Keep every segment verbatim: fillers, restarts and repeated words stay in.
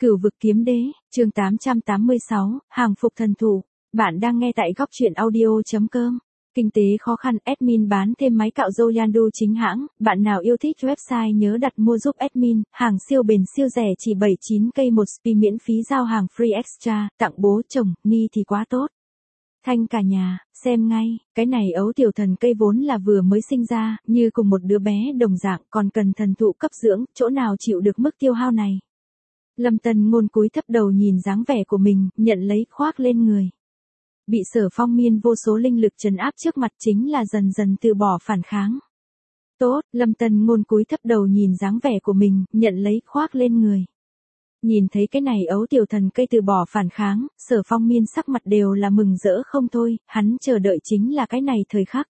Cửu vực kiếm đế, chương tám trăm tám mươi sáu, hàng phục thần thủ. Bạn đang nghe tại góc truyện audio.com. Kinh tế khó khăn, admin bán thêm máy cạo râu Yandu chính hãng. Bạn nào yêu thích website nhớ đặt mua giúp admin. Hàng siêu bền siêu rẻ chỉ bảy mươi chín k một spi miễn phí giao hàng free extra. Tặng bố chồng, ni thì quá tốt. Thanh cả nhà, xem ngay, cái này ấu tiểu thần cây vốn là vừa mới sinh ra, như cùng một đứa bé đồng dạng, còn cần thần thụ cấp dưỡng, chỗ nào chịu được mức tiêu hao này. Lâm Tân Ngôn cúi thấp đầu nhìn dáng vẻ của mình, nhận lấy khoác lên người. Bị Sở Phong Miên vô số linh lực trấn áp trước mặt chính là dần dần từ bỏ phản kháng. Tốt, Lâm Tân Ngôn cúi thấp đầu nhìn dáng vẻ của mình, nhận lấy khoác lên người. Nhìn thấy cái này ấu tiểu thần cây từ bỏ phản kháng, Sở Phong Miên sắc mặt đều là mừng rỡ không thôi, hắn chờ đợi chính là cái này thời khắc.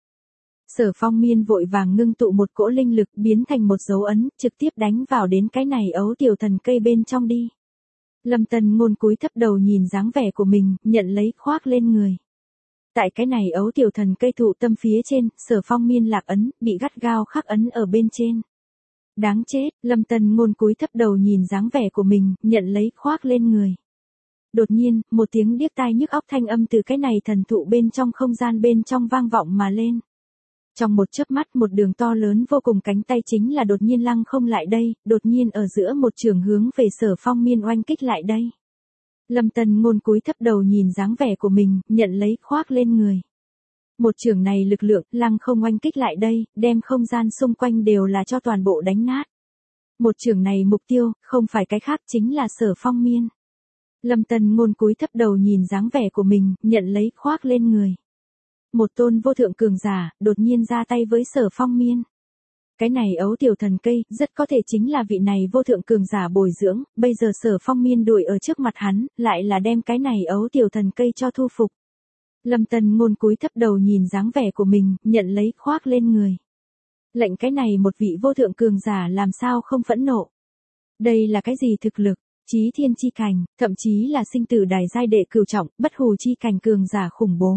Sở Phong Miên vội vàng ngưng tụ một cỗ linh lực biến thành một dấu ấn, trực tiếp đánh vào đến cái này ấu tiểu thần cây bên trong đi. Lâm Tân Ngôn cúi thấp đầu nhìn dáng vẻ của mình, nhận lấy khoác lên người. Tại cái này ấu tiểu thần cây thụ tâm phía trên, Sở Phong Miên lạc ấn, bị gắt gao khắc ấn ở bên trên. Đáng chết, Lâm Tân Ngôn cúi thấp đầu nhìn dáng vẻ của mình, nhận lấy khoác lên người. Đột nhiên, một tiếng điếc tai nhức óc thanh âm từ cái này thần thụ bên trong không gian bên trong vang vọng mà lên. Trong một chớp mắt một đường to lớn vô cùng cánh tay chính là đột nhiên lăng không lại đây, đột nhiên ở giữa một trường hướng về Sở Phong Miên oanh kích lại đây. Lâm Tân Ngôn cúi thấp đầu nhìn dáng vẻ của mình, nhận lấy khoác lên người. Một trường này lực lượng lăng không oanh kích lại đây, đem không gian xung quanh đều là cho toàn bộ đánh nát. Một trường này mục tiêu, không phải cái khác chính là Sở Phong Miên. Lâm Tân Ngôn cúi thấp đầu nhìn dáng vẻ của mình, nhận lấy khoác lên người. Một tôn vô thượng cường giả, đột nhiên ra tay với Sở Phong Miên. Cái này ấu tiểu thần cây, rất có thể chính là vị này vô thượng cường giả bồi dưỡng, bây giờ Sở Phong Miên đuổi ở trước mặt hắn, lại là đem cái này ấu tiểu thần cây cho thu phục. Lâm Tân Ngôn cúi thấp đầu nhìn dáng vẻ của mình, nhận lấy khoác lên người. Lệnh cái này một vị vô thượng cường giả làm sao không phẫn nộ. Đây là cái gì thực lực, chí thiên chi cảnh, thậm chí là sinh tử đài giai đệ cửu trọng, bất hù chi cảnh cường giả khủng bố.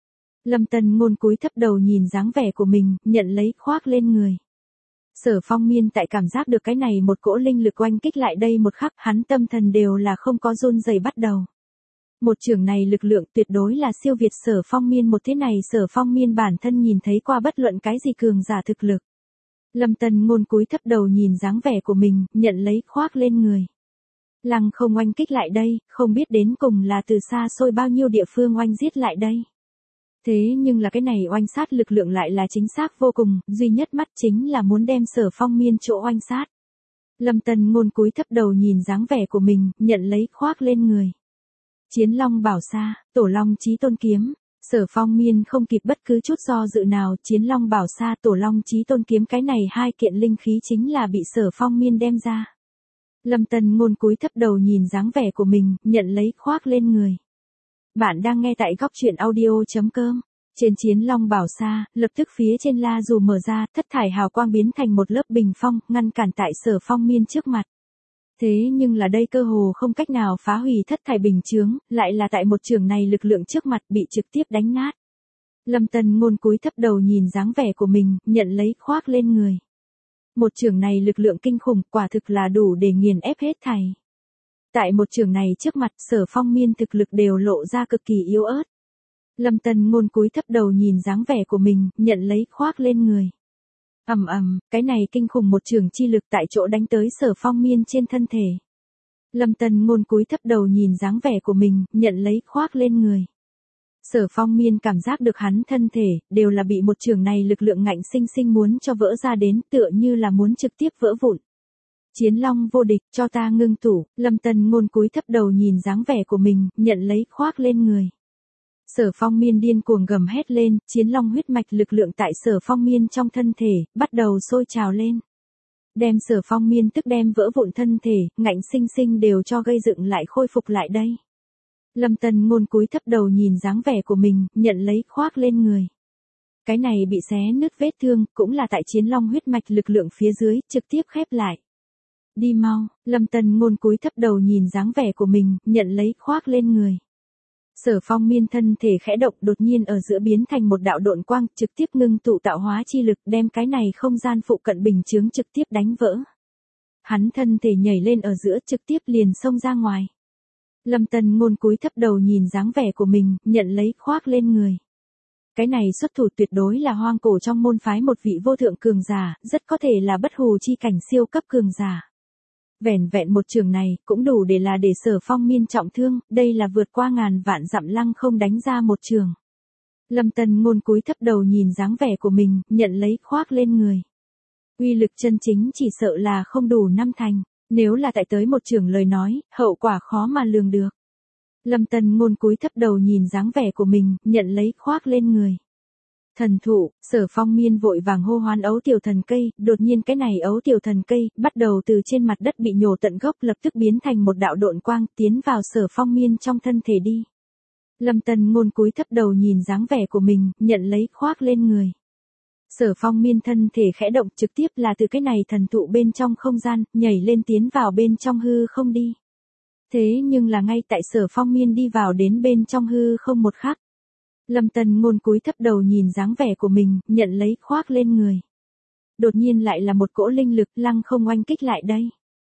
Lâm Tân Ngôn cúi thấp đầu nhìn dáng vẻ của mình, nhận lấy khoác lên người. Sở Phong Miên tại cảm giác được cái này một cỗ linh lực oanh kích lại đây một khắc, hắn tâm thần đều là không có run rẩy bắt đầu. Một trường này lực lượng tuyệt đối là siêu việt Sở Phong Miên một thế này Sở Phong Miên bản thân nhìn thấy qua bất luận cái gì cường giả thực lực. Lâm Tân Ngôn cúi thấp đầu nhìn dáng vẻ của mình, nhận lấy khoác lên người. Lăng không oanh kích lại đây, không biết đến cùng là từ xa xôi bao nhiêu địa phương oanh giết lại đây. Thế nhưng là cái này oanh sát lực lượng lại là chính xác vô cùng, duy nhất mắt chính là muốn đem Sở Phong Miên chỗ oanh sát. Lâm Tân Ngôn cúi thấp đầu nhìn dáng vẻ của mình, nhận lấy khoác lên người. Chiến Long Bảo Sa, Tổ Long Chí Tôn kiếm, Sở Phong Miên không kịp bất cứ chút do dự nào, Chiến Long Bảo Sa, Tổ Long Chí Tôn kiếm cái này hai kiện linh khí chính là bị Sở Phong Miên đem ra. Lâm Tân Ngôn cúi thấp đầu nhìn dáng vẻ của mình, nhận lấy khoác lên người. Bạn đang nghe tại góc truyện audio.com. Trên Chiến Long Bảo Sa, lập tức phía trên la dù mở ra, thất thải hào quang biến thành một lớp bình phong, ngăn cản tại Sở Phong Miên trước mặt. Thế nhưng là đây cơ hồ không cách nào phá hủy thất thải bình chướng, lại là tại một trường này lực lượng trước mặt bị trực tiếp đánh nát. Lâm Tân Ngôn cúi thấp đầu nhìn dáng vẻ của mình, nhận lấy khoác lên người. Một trường này lực lượng kinh khủng, quả thực là đủ để nghiền ép hết thảy. Tại một trường này trước mặt Sở Phong Miên thực lực đều lộ ra cực kỳ yếu ớt. Lâm Tân Ngôn cúi thấp đầu nhìn dáng vẻ của mình, nhận lấy khoác lên người. Ầm ầm, cái này kinh khủng một trường chi lực tại chỗ đánh tới Sở Phong Miên trên thân thể. Lâm Tân Ngôn cúi thấp đầu nhìn dáng vẻ của mình, nhận lấy khoác lên người. Sở Phong Miên cảm giác được hắn thân thể, đều là bị một trường này lực lượng ngạnh sinh sinh muốn cho vỡ ra đến, tựa như là muốn trực tiếp vỡ vụn. Chiến Long vô địch, cho ta ngưng tụ, Lâm Tân Ngôn cúi thấp đầu nhìn dáng vẻ của mình, nhận lấy khoác lên người. Sở Phong Miên điên cuồng gầm hét lên, Chiến Long huyết mạch lực lượng tại Sở Phong Miên trong thân thể, bắt đầu sôi trào lên. Đem Sở Phong Miên tức đem vỡ vụn thân thể, ngạnh sinh sinh đều cho gây dựng lại khôi phục lại đây. Lâm Tân Ngôn cúi thấp đầu nhìn dáng vẻ của mình, nhận lấy khoác lên người. Cái này bị xé nứt vết thương, cũng là tại Chiến Long huyết mạch lực lượng phía dưới, trực tiếp khép lại. Đi mau, Lâm Tân Ngôn cúi thấp đầu nhìn dáng vẻ của mình, nhận lấy khoác lên người. Sở Phong Miên thân thể khẽ động đột nhiên ở giữa biến thành một đạo độn quang, trực tiếp ngưng tụ tạo hóa chi lực đem cái này không gian phụ cận bình chướng trực tiếp đánh vỡ. Hắn thân thể nhảy lên ở giữa trực tiếp liền xông ra ngoài. Lâm Tân Ngôn cúi thấp đầu nhìn dáng vẻ của mình, nhận lấy khoác lên người. Cái này xuất thủ tuyệt đối là hoang cổ trong môn phái một vị vô thượng cường giả, rất có thể là bất hù chi cảnh siêu cấp cường giả. Vẻn vẹn một trường này, cũng đủ để là để Sở Phong Miên trọng thương, đây là vượt qua ngàn vạn dặm lăng không đánh ra một trường. Lâm Tân Ngôn cúi thấp đầu nhìn dáng vẻ của mình, nhận lấy khoác lên người. Uy lực chân chính chỉ sợ là không đủ năm thành, nếu là tại tới một trường lời nói, hậu quả khó mà lường được. Lâm Tân Ngôn cúi thấp đầu nhìn dáng vẻ của mình, nhận lấy khoác lên người. Thần thụ, Sở Phong Miên vội vàng hô hoán ấu tiểu thần cây, đột nhiên cái này ấu tiểu thần cây, bắt đầu từ trên mặt đất bị nhổ tận gốc lập tức biến thành một đạo độn quang, tiến vào Sở Phong Miên trong thân thể đi. Lâm Tân Ngôn cúi thấp đầu nhìn dáng vẻ của mình, nhận lấy khoác lên người. Sở Phong Miên thân thể khẽ động trực tiếp là từ cái này thần thụ bên trong không gian, nhảy lên tiến vào bên trong hư không đi. Thế nhưng là ngay tại Sở Phong Miên đi vào đến bên trong hư không một khắc. Lâm Tân Ngôn cúi thấp đầu nhìn dáng vẻ của mình, nhận lấy khoác lên người. Đột nhiên lại là một cỗ linh lực lăng không oanh kích lại đây.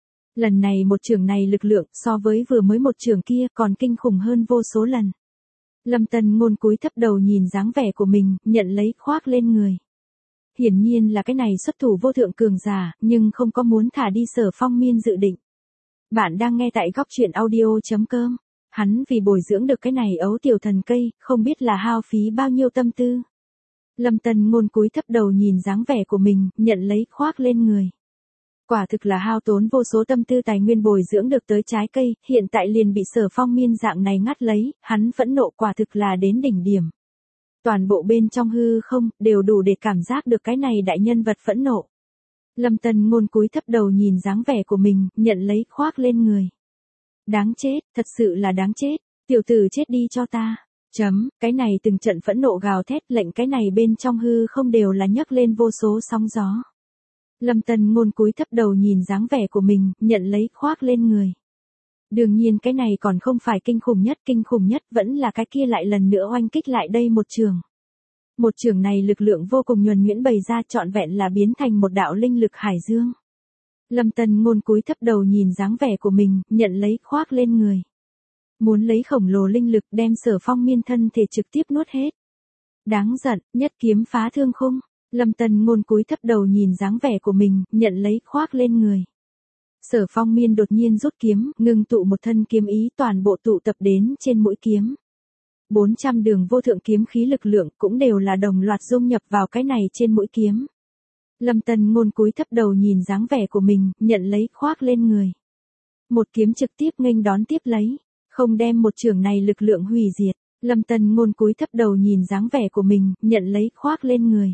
Lần này một trường này lực lượng so với vừa mới một trường kia còn kinh khủng hơn vô số lần. Lâm Tân Ngôn cúi thấp đầu nhìn dáng vẻ của mình, nhận lấy khoác lên người. Hiển nhiên là cái này xuất thủ vô thượng cường giả, nhưng không có muốn thả đi Sở Phong Miên dự định. Bạn đang nghe tại góc truyện audio chấm com. Hắn vì bồi dưỡng được cái này ấu tiểu thần cây, không biết là hao phí bao nhiêu tâm tư. Lâm Tân Ngôn cúi thấp đầu nhìn dáng vẻ của mình, nhận lấy khoác lên người. Quả thực là hao tốn vô số tâm tư tài nguyên bồi dưỡng được tới trái cây, hiện tại liền bị Sở Phong Miên dạng này ngắt lấy, hắn phẫn nộ quả thực là đến đỉnh điểm. Toàn bộ bên trong hư không, đều đủ để cảm giác được cái này đại nhân vật phẫn nộ. Lâm Tân Ngôn cúi thấp đầu nhìn dáng vẻ của mình, nhận lấy khoác lên người. Đáng chết, thật sự là đáng chết, tiểu tử chết đi cho ta. Chấm, cái này từng trận phẫn nộ gào thét lệnh cái này bên trong hư không đều là nhấc lên vô số sóng gió. Lâm Tân Ngôn cúi thấp đầu nhìn dáng vẻ của mình, nhận lấy khoác lên người. Đương nhiên cái này còn không phải kinh khủng nhất, kinh khủng nhất vẫn là cái kia lại lần nữa oanh kích lại đây một trường. Một trường này lực lượng vô cùng nhuần nhuyễn bày ra trọn vẹn là biến thành một đạo linh lực hải dương. Lâm Tân Ngôn cúi thấp đầu nhìn dáng vẻ của mình, nhận lấy khoác lên người. Muốn lấy khổng lồ linh lực đem Sở Phong Miên thân thể trực tiếp nuốt hết. Đáng giận, nhất kiếm phá thương khung. Lâm Tân Ngôn cúi thấp đầu nhìn dáng vẻ của mình, nhận lấy khoác lên người. Sở Phong Miên đột nhiên rút kiếm, ngưng tụ một thân kiếm ý toàn bộ tụ tập đến trên mũi kiếm. bốn trăm đường vô thượng kiếm khí lực lượng cũng đều là đồng loạt dung nhập vào cái này trên mũi kiếm. Lâm Tân Ngôn cúi thấp đầu nhìn dáng vẻ của mình, nhận lấy khoác lên người. Một kiếm trực tiếp nghênh đón tiếp lấy, không đem một trường này lực lượng hủy diệt. Lâm Tân Ngôn cúi thấp đầu nhìn dáng vẻ của mình, nhận lấy khoác lên người.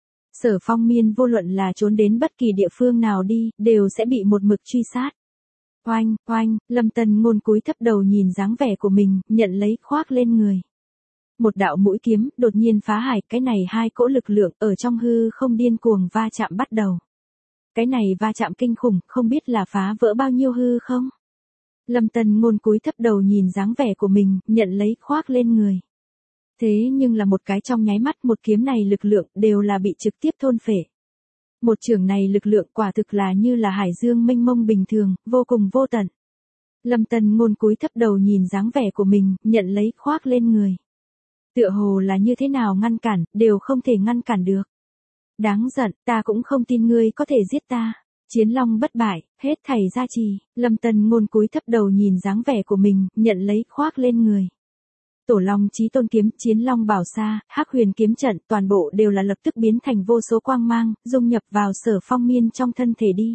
Sở Phong Miên vô luận là trốn đến bất kỳ địa phương nào đi, đều sẽ bị một mực truy sát. Oanh, oanh, Lâm Tân Ngôn cúi thấp đầu nhìn dáng vẻ của mình, nhận lấy khoác lên người. Một đạo mũi kiếm, đột nhiên phá hải, cái này hai cỗ lực lượng ở trong hư không điên cuồng va chạm bắt đầu. Cái này va chạm kinh khủng, không biết là phá vỡ bao nhiêu hư không? Lâm Tân Ngôn cúi thấp đầu nhìn dáng vẻ của mình, nhận lấy khoác lên người. Thế nhưng là một cái trong nháy mắt một kiếm này lực lượng đều là bị trực tiếp thôn phệ. Một trường này lực lượng quả thực là như là hải dương mênh mông bình thường, vô cùng vô tận. Lâm Tân Ngôn cúi thấp đầu nhìn dáng vẻ của mình, nhận lấy khoác lên người. Tựa hồ là như thế nào ngăn cản, đều không thể ngăn cản được. Đáng giận, ta cũng không tin ngươi có thể giết ta. Chiến long bất bại, hết thảy gia trì. Lâm Tân Ngôn cúi thấp đầu nhìn dáng vẻ của mình, nhận lấy khoác lên người. Tổ long chí tôn kiếm, chiến long bảo sa, hắc huyền kiếm trận, toàn bộ đều là lập tức biến thành vô số quang mang, dung nhập vào Sở Phong Miên trong thân thể đi.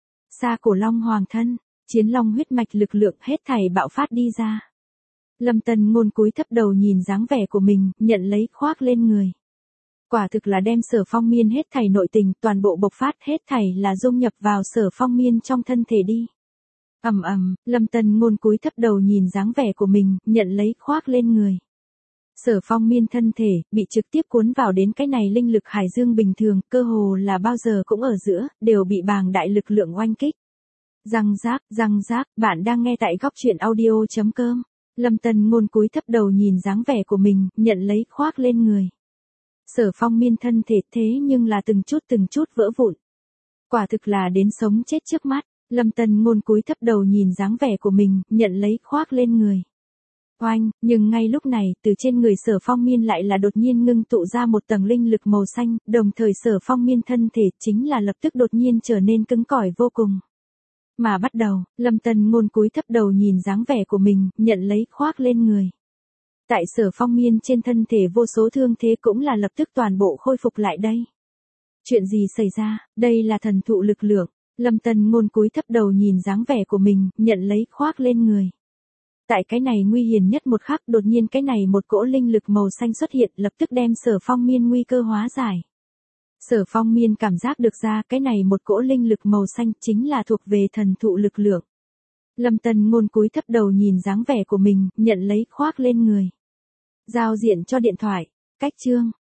Sa cổ long hoàng thân, chiến long huyết mạch lực lượng hết thảy bạo phát đi ra. Lâm Tân Ngôn cúi thấp đầu nhìn dáng vẻ của mình, nhận lấy khoác lên người. Quả thực là đem Sở Phong Miên hết thảy nội tình, toàn bộ bộc phát hết thảy là dung nhập vào Sở Phong Miên trong thân thể đi. Ầm ầm, Lâm Tân Ngôn cúi thấp đầu nhìn dáng vẻ của mình, nhận lấy khoác lên người. Sở Phong Miên thân thể bị trực tiếp cuốn vào đến cái này linh lực hải dương bình thường, cơ hồ là bao giờ cũng ở giữa, đều bị bàng đại lực lượng oanh kích. Răng rác, răng rác, bạn đang nghe tại góc truyện audio chấm com. Lâm Tân Ngôn cúi thấp đầu nhìn dáng vẻ của mình, nhận lấy khoác lên người. Sở Phong Miên thân thể thế nhưng là từng chút từng chút vỡ vụn. Quả thực là đến sống chết trước mắt. Lâm Tân Ngôn cúi thấp đầu nhìn dáng vẻ của mình, nhận lấy khoác lên người. Oanh, nhưng ngay lúc này, từ trên người Sở Phong Miên lại là đột nhiên ngưng tụ ra một tầng linh lực màu xanh, đồng thời Sở Phong Miên thân thể chính là lập tức đột nhiên trở nên cứng cỏi vô cùng. Mà bắt đầu, Lâm Tân Ngôn cúi thấp đầu nhìn dáng vẻ của mình, nhận lấy khoác lên người. Tại Sở Phong Miên trên thân thể vô số thương thế cũng là lập tức toàn bộ khôi phục lại đây. Chuyện gì xảy ra, đây là thần thụ lực lượng. Lâm Tân Ngôn cúi thấp đầu nhìn dáng vẻ của mình, nhận lấy khoác lên người. Tại cái này nguy hiểm nhất một khắc, đột nhiên cái này một cỗ linh lực màu xanh xuất hiện, lập tức đem Sở Phong Miên nguy cơ hóa giải. Sở Phong Miên cảm giác được ra cái này một cỗ linh lực màu xanh chính là thuộc về thần thụ lực lượng. Lâm Tân Ngôn cúi thấp đầu nhìn dáng vẻ của mình, nhận lấy khoác lên người. Giao diện cho điện thoại, cách chương.